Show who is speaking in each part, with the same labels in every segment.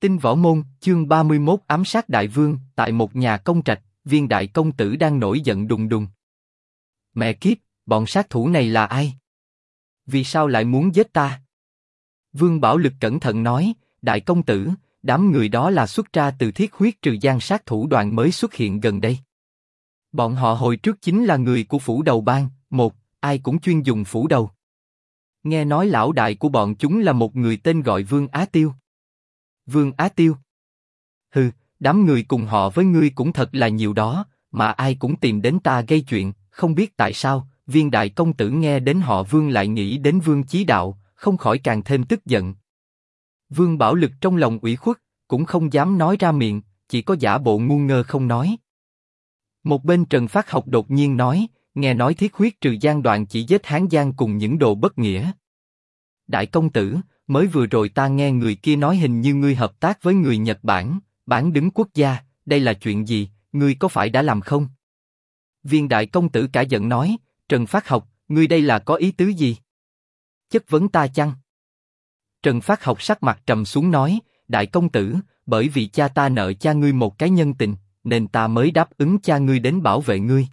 Speaker 1: Tinh Võ Môn, chương 31 ám sát đại vương. Tại một nhà công trạch, Viên đại công tử đang nổi giận đùng đùng. Mẹ kiếp, bọn sát thủ này là ai? Vì sao lại muốn giết ta? Vương Bảo Lực cẩn thận nói, đại công tử, đám người đó là xuất ra từ Thiết Huyết Trừ Giang sát thủ đoàn mới xuất hiện gần đây. Bọn họ hồi trước chính là người của phủ đầu bang, ai cũng chuyên dùng phủ đầu. Nghe nói lão đại của bọn chúng là một người tên gọi Vương Á Tiêu. Vương Á Tiêu? Hừ, đám người cùng họ với ngươi cũng thật là nhiều đó, mà ai cũng tìm đến ta gây chuyện, không biết tại sao. Viên đại công tử nghe đến họ Vương lại nghĩ đến Vương Chí Đạo, không khỏi càng thêm tức giận. Vương Bảo Lực trong lòng ủy khuất, cũng không dám nói ra miệng, chỉ có giả bộ ngu ngơ không nói. Một bên Trần Phát Học đột nhiên nói, nghe nói Thiết Huyết Trừ Giang đoàn chỉ giết Hán Giang cùng những đồ bất nghĩa. Đại công tử, mới vừa rồi ta nghe người kia nói hình như ngươi hợp tác với người Nhật Bản, bán đứng quốc gia, đây là chuyện gì, ngươi có phải đã làm không? Viên đại công tử cả giận nói, Trần Phát Học, ngươi đây là có ý tứ gì? Chất vấn ta chăng? Trần Phát Học sắc mặt trầm xuống nói, đại công tử, bởi vì cha ta nợ cha ngươi một cái nhân tình, nên ta mới đáp ứng cha ngươi đến bảo vệ ngươi.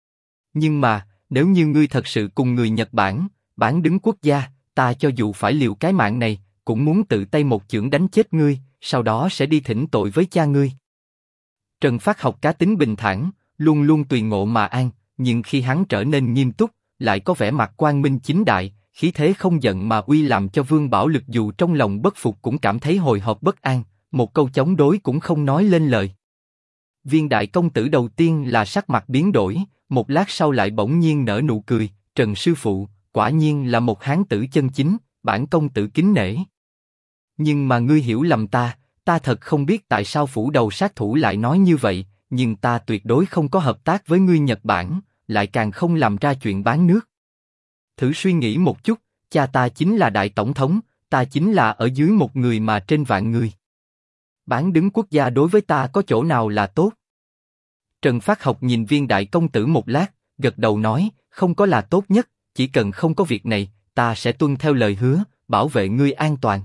Speaker 1: Nhưng mà, nếu như ngươi thật sự cùng người Nhật Bản, bán đứng quốc gia, ta cho dù phải liều cái mạng này, cũng muốn tự tay một chưởng đánh chết ngươi, sau đó sẽ đi thỉnh tội với cha ngươi. Trần Phát Học cá tính bình thản, luôn luôn tùy ngộ mà an, nhưng khi hắn trở nên nghiêm túc, lại có vẻ mặt quang minh chính đại, khí thế không giận mà uy, làm cho Vương Bảo Lực dù trong lòng bất phục cũng cảm thấy hồi hộp bất an, một câu chống đối cũng không nói lên lời. Viên đại công tử đầu tiên là sắc mặt biến đổi, một lát sau lại bỗng nhiên nở nụ cười, Trần sư phụ, quả nhiên là một hán tử chân chính, bản công tử kính nể. Nhưng mà ngươi hiểu lầm ta thật không biết tại sao phủ đầu sát thủ lại nói như vậy, nhưng ta tuyệt đối không có hợp tác với ngươi Nhật Bản, lại càng không làm ra chuyện bán nước. Thử suy nghĩ một chút, cha ta chính là đại tổng thống, ta chính là ở dưới một người mà trên vạn người. Bán đứng quốc gia đối với ta có chỗ nào là tốt? Trần Phát Học nhìn Viên đại công tử một lát, gật đầu nói, không có là tốt nhất, chỉ cần không có việc này, ta sẽ tuân theo lời hứa, bảo vệ ngươi an toàn.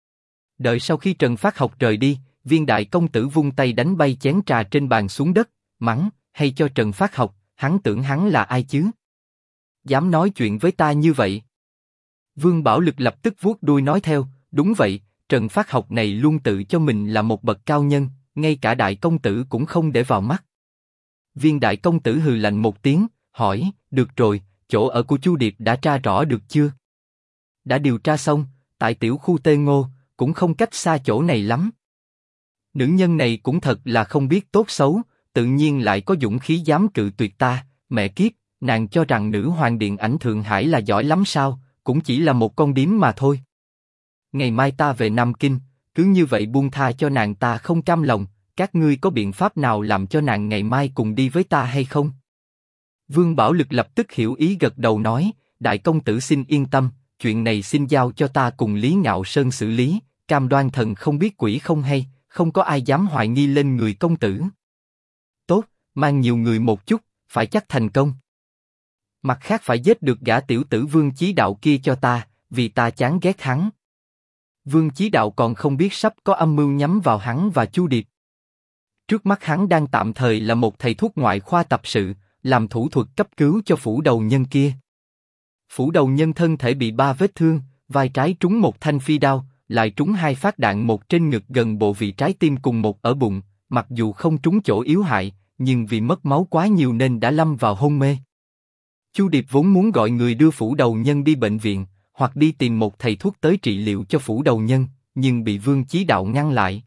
Speaker 1: Đợi sau khi Trần Phát Học rời đi, Viên đại công tử vung tay đánh bay chén trà trên bàn xuống đất, mắng, hay cho Trần Phát Học, hắn tưởng hắn là ai chứ? Dám nói chuyện với ta như vậy? Vương Bảo Lực lập tức vuốt đuôi nói theo, đúng vậy, Trần Phát Học này luôn tự cho mình là một bậc cao nhân, ngay cả đại công tử cũng không để vào mắt. Viên đại công tử hừ lạnh một tiếng, hỏi, được rồi, chỗ ở của Chu Điệp đã tra rõ được chưa? Đã điều tra xong, tại tiểu khu Tê Ngô, cũng không cách xa chỗ này lắm. Nữ nhân này cũng thật là không biết tốt xấu, tự nhiên lại có dũng khí dám cự tuyệt ta, mẹ kiếp, nàng cho rằng nữ hoàng điện ảnh Thượng Hải là giỏi lắm sao, cũng chỉ là một con điếm mà thôi. Ngày mai ta về Nam Kinh, cứ như vậy buông tha cho nàng ta không cam lòng, các ngươi có biện pháp nào làm cho nàng ngày mai cùng đi với ta hay không? Vương Bảo Lực lập tức hiểu ý gật đầu nói, đại công tử xin yên tâm, chuyện này xin giao cho ta cùng Lý Ngạo Sơn xử lý, cam đoan thần không biết quỷ không hay, không có ai dám hoài nghi lên người công tử. Tốt, mang nhiều người một chút, phải chắc thành công. Mặt khác phải giết được gã tiểu tử Vương Chí Đạo kia cho ta, vì ta chán ghét hắn. Vương Chí Đạo còn không biết sắp có âm mưu nhắm vào hắn và Chu Điệp. Trước mắt hắn đang tạm thời là một thầy thuốc ngoại khoa tập sự, làm thủ thuật cấp cứu cho phủ đầu nhân kia. Phủ đầu nhân thân thể bị 3 vết thương, vai trái trúng một thanh phi đao, lại trúng 2 phát đạn, một trên ngực gần bộ vị trái tim cùng một ở bụng, mặc dù không trúng chỗ yếu hại, nhưng vì mất máu quá nhiều nên đã lâm vào hôn mê. Chu Điệp vốn muốn gọi người đưa phủ đầu nhân đi bệnh viện, hoặc đi tìm một thầy thuốc tới trị liệu cho phủ đầu nhân, nhưng bị Vương Chí Đạo ngăn lại.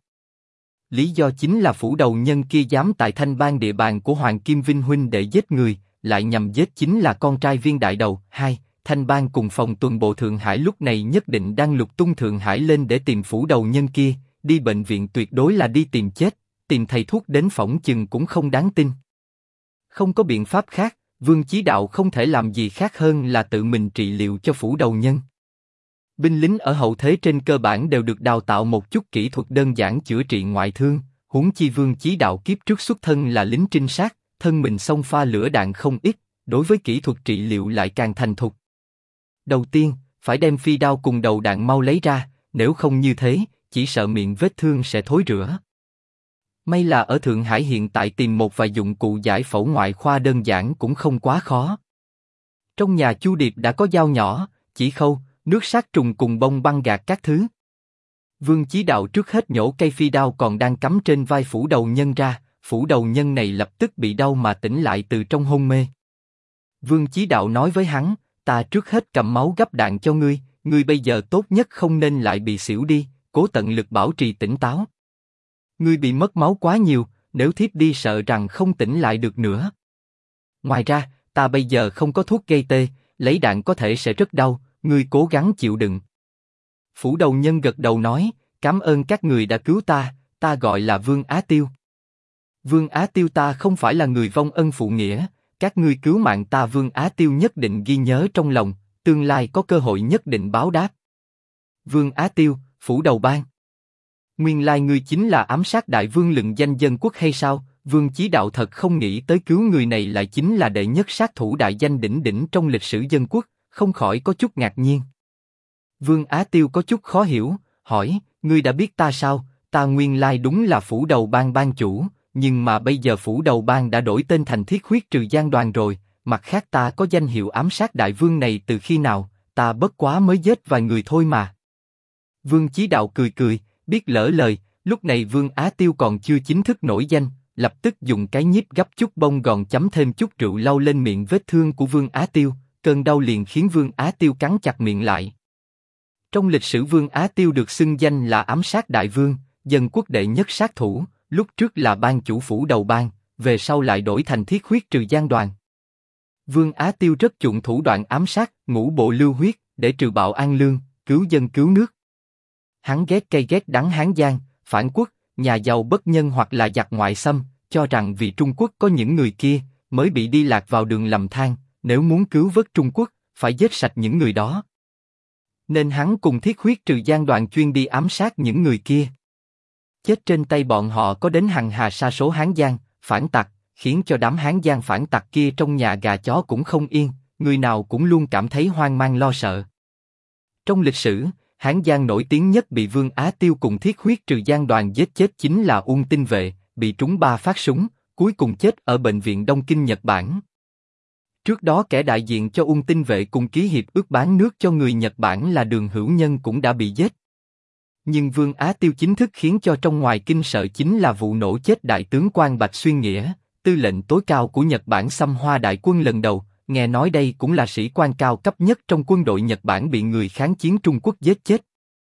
Speaker 1: Lý do chính là phủ đầu nhân kia dám tại Thanh Bang địa bàn của Hoàng Kim Vinh huynh để giết người, lại nhằm giết chính là con trai Viên đại đầu. Thanh Bang cùng phòng tuần bộ Thượng Hải lúc này nhất định đang lục tung Thượng Hải lên để tìm phủ đầu nhân kia, đi bệnh viện tuyệt đối là đi tìm chết, tìm thầy thuốc đến phỏng chừng cũng không đáng tin. Không có biện pháp khác, Vương Chí Đạo không thể làm gì khác hơn là tự mình trị liệu cho phủ đầu nhân. Binh lính ở hậu thế trên cơ bản đều được đào tạo một chút kỹ thuật đơn giản chữa trị ngoại thương, huống chi Vương Chí Đạo kiếp trước xuất thân là lính trinh sát, thân mình xông pha lửa đạn không ít, đối với kỹ thuật trị liệu lại càng thành thục. Đầu tiên, phải đem phi đao cùng đầu đạn mau lấy ra, nếu không như thế, chỉ sợ miệng vết thương sẽ thối rữa. May là ở Thượng Hải hiện tại tìm một vài dụng cụ giải phẫu ngoại khoa đơn giản cũng không quá khó. Trong nhà Chu Điệp đã có dao nhỏ, chỉ khâu, nước sát trùng cùng bông băng gạc các thứ. Vương Chí Đạo trước hết nhổ cây phi đao còn đang cắm trên vai Phủ Đầu Nhân ra, Phủ Đầu Nhân này lập tức bị đau mà tỉnh lại từ trong hôn mê. Vương Chí Đạo nói với hắn, ta trước hết cầm máu gấp đạn cho ngươi, ngươi bây giờ tốt nhất không nên lại bị xỉu đi, cố tận lực bảo trì tỉnh táo. Ngươi bị mất máu quá nhiều, nếu thiếp đi sợ rằng không tỉnh lại được nữa. Ngoài ra, ta bây giờ không có thuốc gây tê, lấy đạn có thể sẽ rất đau, ngươi cố gắng chịu đựng. Phủ Đầu Nhân gật đầu nói, cảm ơn các người đã cứu ta gọi là Vương Á Tiêu. Vương Á Tiêu ta không phải là người vong ân phụ nghĩa, các ngươi cứu mạng ta Vương Á Tiêu nhất định ghi nhớ trong lòng, tương lai có cơ hội nhất định báo đáp. Vương Á Tiêu, Phủ Đầu Bang. Nguyên lai ngươi chính là ám sát đại vương lừng danh dân quốc hay sao? Vương Chí Đạo thật không nghĩ tới cứu người này lại chính là đệ nhất sát thủ đại danh đỉnh đỉnh trong lịch sử dân quốc, không khỏi có chút ngạc nhiên. Vương Á Tiêu có chút khó hiểu, hỏi, ngươi đã biết ta sao? Ta nguyên lai đúng là Phủ Đầu Bang bang chủ, nhưng mà bây giờ Phủ Đầu Bang đã đổi tên thành Thiết Huyết Trừ Gian Đoàn rồi. Mặt khác ta có danh hiệu ám sát đại vương này từ khi nào? Ta bất quá mới giết vài người thôi mà. Vương Chí Đạo cười cười, biết lỡ lời. Lúc này Vương Á Tiêu còn chưa chính thức nổi danh, lập tức dùng cái nhíp gấp chút bông gòn chấm thêm chút rượu lau lên miệng vết thương của Vương Á Tiêu, cơn đau liền khiến Vương Á Tiêu cắn chặt miệng lại. Trong lịch sử Vương Á Tiêu được xưng danh là ám sát đại vương, dân quốc đệ nhất sát thủ, lúc trước là bang chủ Phủ Đầu Bang, về sau lại đổi thành Thiết Huyết Trừ Gian Đoàn. Vương Á Tiêu rất chuộng thủ đoạn ám sát, ngũ bộ lưu huyết, để trừ bạo an lương, cứu dân cứu nước. Hắn ghét cay ghét đắng Hán Giang, phản quốc, nhà giàu bất nhân hoặc là giặc ngoại xâm, cho rằng vì Trung Quốc có những người kia, mới bị đi lạc vào đường lầm than, nếu muốn cứu vớt Trung Quốc, phải giết sạch những người đó. Nên hắn cùng Thiết Huyết Trừ Gian Đoàn chuyên đi ám sát những người kia. Chết trên tay bọn họ có đến hàng hà sa số Hán Giang, phản tặc, khiến cho đám Hán Giang phản tặc kia trong nhà gà chó cũng không yên, người nào cũng luôn cảm thấy hoang mang lo sợ. Trong lịch sử, Hán Giang nổi tiếng nhất bị Vương Á Tiêu cùng Thiết Huyết Trừ Gian Đoàn giết chết chính là Ung Tinh Vệ, bị trúng 3 phát súng, cuối cùng chết ở bệnh viện Đông Kinh Nhật Bản. Trước đó kẻ đại diện cho Ung Tinh Vệ cùng ký hiệp ước bán nước cho người Nhật Bản là Đường Hữu Nhân cũng đã bị giết. Nhưng Vương Á Tiêu chính thức khiến cho trong ngoài kinh sợ chính là vụ nổ chết đại tướng quan Bạch Xuyên Nghĩa, tư lệnh tối cao của Nhật Bản xâm hoa đại quân lần đầu. Nghe nói đây cũng là sĩ quan cao cấp nhất trong quân đội Nhật Bản bị người kháng chiến Trung Quốc giết chết.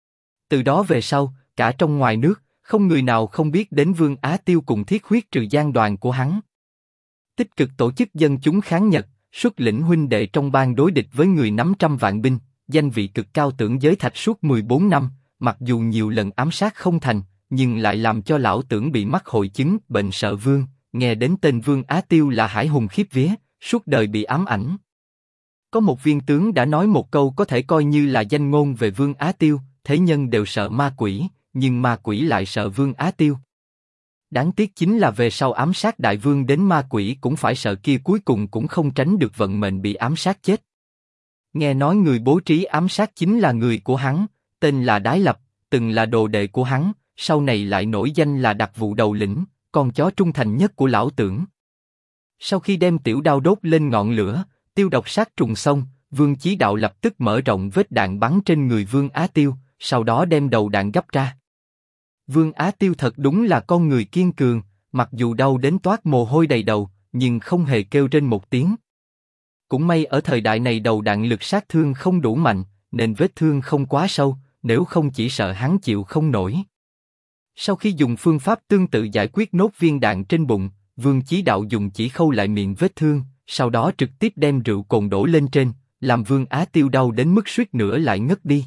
Speaker 1: Từ đó về sau, cả trong ngoài nước, không người nào không biết đến Vương Á Tiêu cùng Thiết Huyết Trừ Gian Đoàn của hắn. Tích cực tổ chức dân chúng kháng Nhật, xuất lĩnh huynh đệ trong bang đối địch với người nắm trăm vạn binh, danh vị cực cao Tưởng Giới Thạch suốt 14 năm, mặc dù nhiều lần ám sát không thành, nhưng lại làm cho lão Tưởng bị mắc hội chứng bệnh sợ vương, nghe đến tên Vương Á Tiêu là hải hùng khiếp vía, suốt đời bị ám ảnh. Có một viên tướng đã nói một câu có thể coi như là danh ngôn về Vương Á Tiêu, thế nhân đều sợ ma quỷ, nhưng ma quỷ lại sợ Vương Á Tiêu. Đáng tiếc chính là về sau ám sát đại vương đến ma quỷ cũng phải sợ kia cuối cùng cũng không tránh được vận mệnh bị ám sát chết. Nghe nói người bố trí ám sát chính là người của hắn, tên là Đái Lập, từng là đồ đệ của hắn, sau này lại nổi danh là đặc vụ đầu lĩnh, con chó trung thành nhất của lão Tưởng. Sau khi đem tiểu đao đốt lên ngọn lửa, tiêu độc sát trùng xong, Vương Chí Đạo lập tức mở rộng vết đạn bắn trên người Vương Á Tiêu, sau đó đem đầu đạn gấp ra. Vương Á Tiêu thật đúng là con người kiên cường, mặc dù đau đến toát mồ hôi đầy đầu, nhưng không hề kêu rên một tiếng. Cũng may ở thời đại này đầu đạn lực sát thương không đủ mạnh, nên vết thương không quá sâu, nếu không chỉ sợ hắn chịu không nổi. Sau khi dùng phương pháp tương tự giải quyết nốt viên đạn trên bụng, Vương Chí Đạo dùng chỉ khâu lại miệng vết thương, sau đó trực tiếp đem rượu cồn đổ lên trên, làm Vương Á Tiêu đau đến mức suýt nữa lại ngất đi.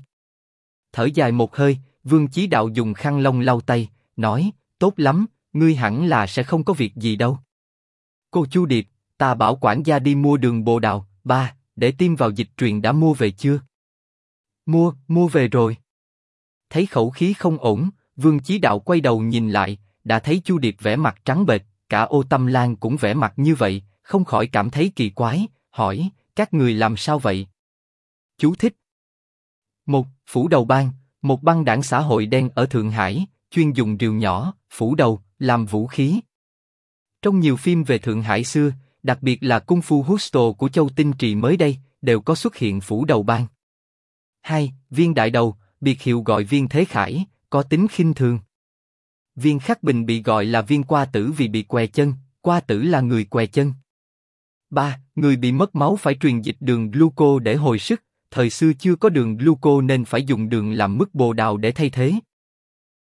Speaker 1: Thở dài một hơi, Vương Chí Đạo dùng khăn lông lau tay, nói, tốt lắm, ngươi hẳn là sẽ không có việc gì đâu. Cô Chu Điệp, ta bảo quản gia đi mua đường bồ đào, ba, để tiêm vào dịch truyền đã mua về chưa? Mua về rồi. Thấy khẩu khí không ổn, Vương Chí Đạo quay đầu nhìn lại, đã thấy Chu Điệp vẻ mặt trắng bệch, cả Ô Tâm Lan cũng vẻ mặt như vậy, không khỏi cảm thấy kỳ quái, hỏi, các người làm sao vậy? Chú thích. 1. Phủ Đầu Bang, Một băng đảng xã hội đen ở Thượng Hải, chuyên dùng rìu nhỏ, phủ đầu, làm vũ khí. Trong nhiều phim về Thượng Hải xưa, đặc biệt là Kung Fu Hustle của Châu Tinh Trì mới đây, đều có xuất hiện phủ đầu bang. 2. Viên đại đầu, biệt hiệu gọi viên Thế Khải, có tính khinh thường. Viên Khắc Bình bị gọi là viên qua tử vì bị què chân, qua tử là người què chân. 3. Người bị mất máu phải truyền dịch đường gluco để hồi sức, thời xưa chưa có đường gluco nên phải dùng đường làm mứt bồ đào để thay thế.